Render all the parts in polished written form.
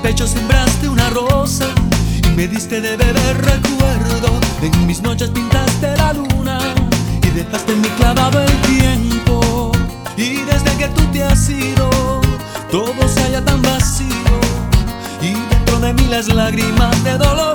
pecho sembraste una rosa y me diste de beber recuerdo. En mis noches pintaste la luna y dejaste en mí clavado el tiempo. Y desde que tú te has ido, todo se halla tan vacío, y dentro de mí las lágrimas de dolor.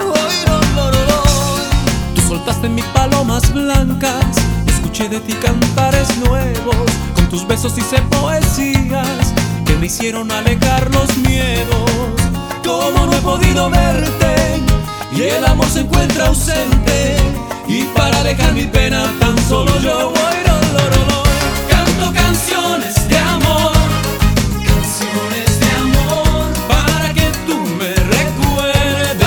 Tú soltaste en mí palomas blancas, escuché de ti cantares nuevos. Con tus besos hice poesías que me hicieron alejar los miedos. Como no he podido verte y el amor se encuentra ausente, y para alejar mi pena tan solo yo voy. Canto canciones de amor, canciones de amor, para que tú me recuerdes,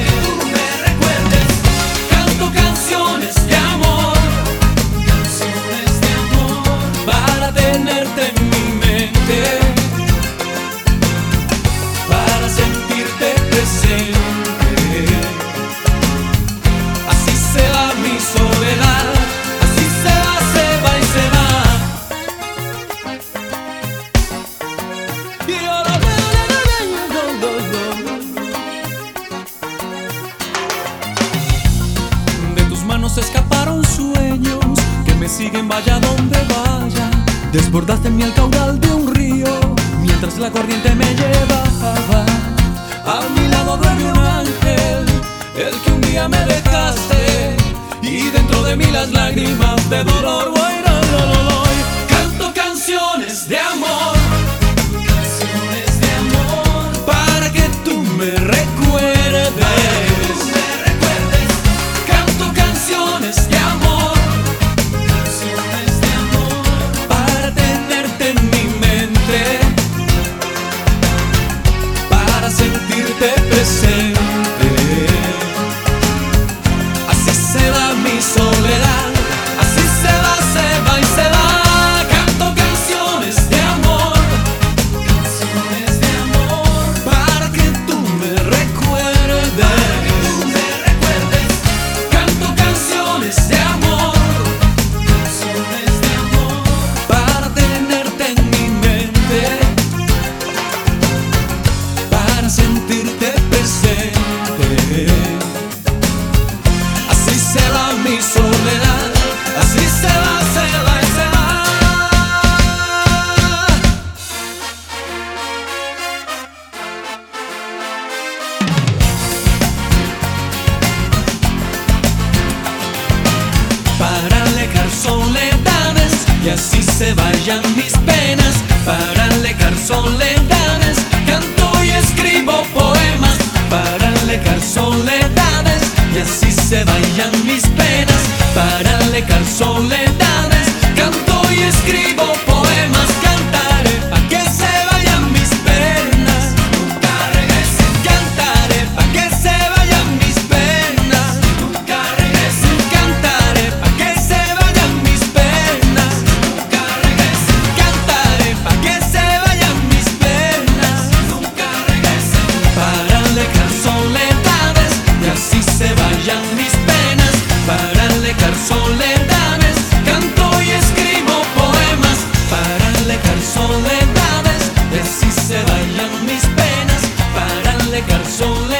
Canto canciones de amor, canciones de amor, para tenerte en mi mente, para sentirte presente. Así se va mi soledad, así se va y se va. De tus manos escaparon sueños que me siguen vaya donde vaya. Desbordaste en mí el caudal de un río mientras la corriente me llevaba. A mi lado duerme un ángel, el que un día me dejaste, y dentro de mí las lágrimas de dolor. Canto canciones de amor, canciones de amor, para que tú me recuerdes. Canto canciones de amor, canciones de amor, para tenerte en mi mente, para sentirte presente. Así se va mi soledad, así se va y se va. Canto canciones de amor, canciones de amor, para que tú me recuerdes. Canto canciones de amor, canciones de amor, para tenerte en mi mente, para sentirte presente. Así se va mi soledad, así se va y se va. Para alejar soledades y así se vayan mis penas. Para alejar soledades canto y escribo poemas. Para alejar soledades y así se vayan mis penas. Para alejar soledades canto y escribo poemas. Cantaré pa' que se vayan mis penas, nunca regresen. Cantaré pa' que se vayan mis penas, nunca regresen. Cantaré pa' que se vayan mis penas, nunca regresen. Cantaré pa' que se vayan mis penas, nunca regresen. Para alejar soledades y así se vayan mis penas. Para alejar soledades canto y escribo poemas. Para alejar soledades y así se vayan mis penas. Para alejar soledades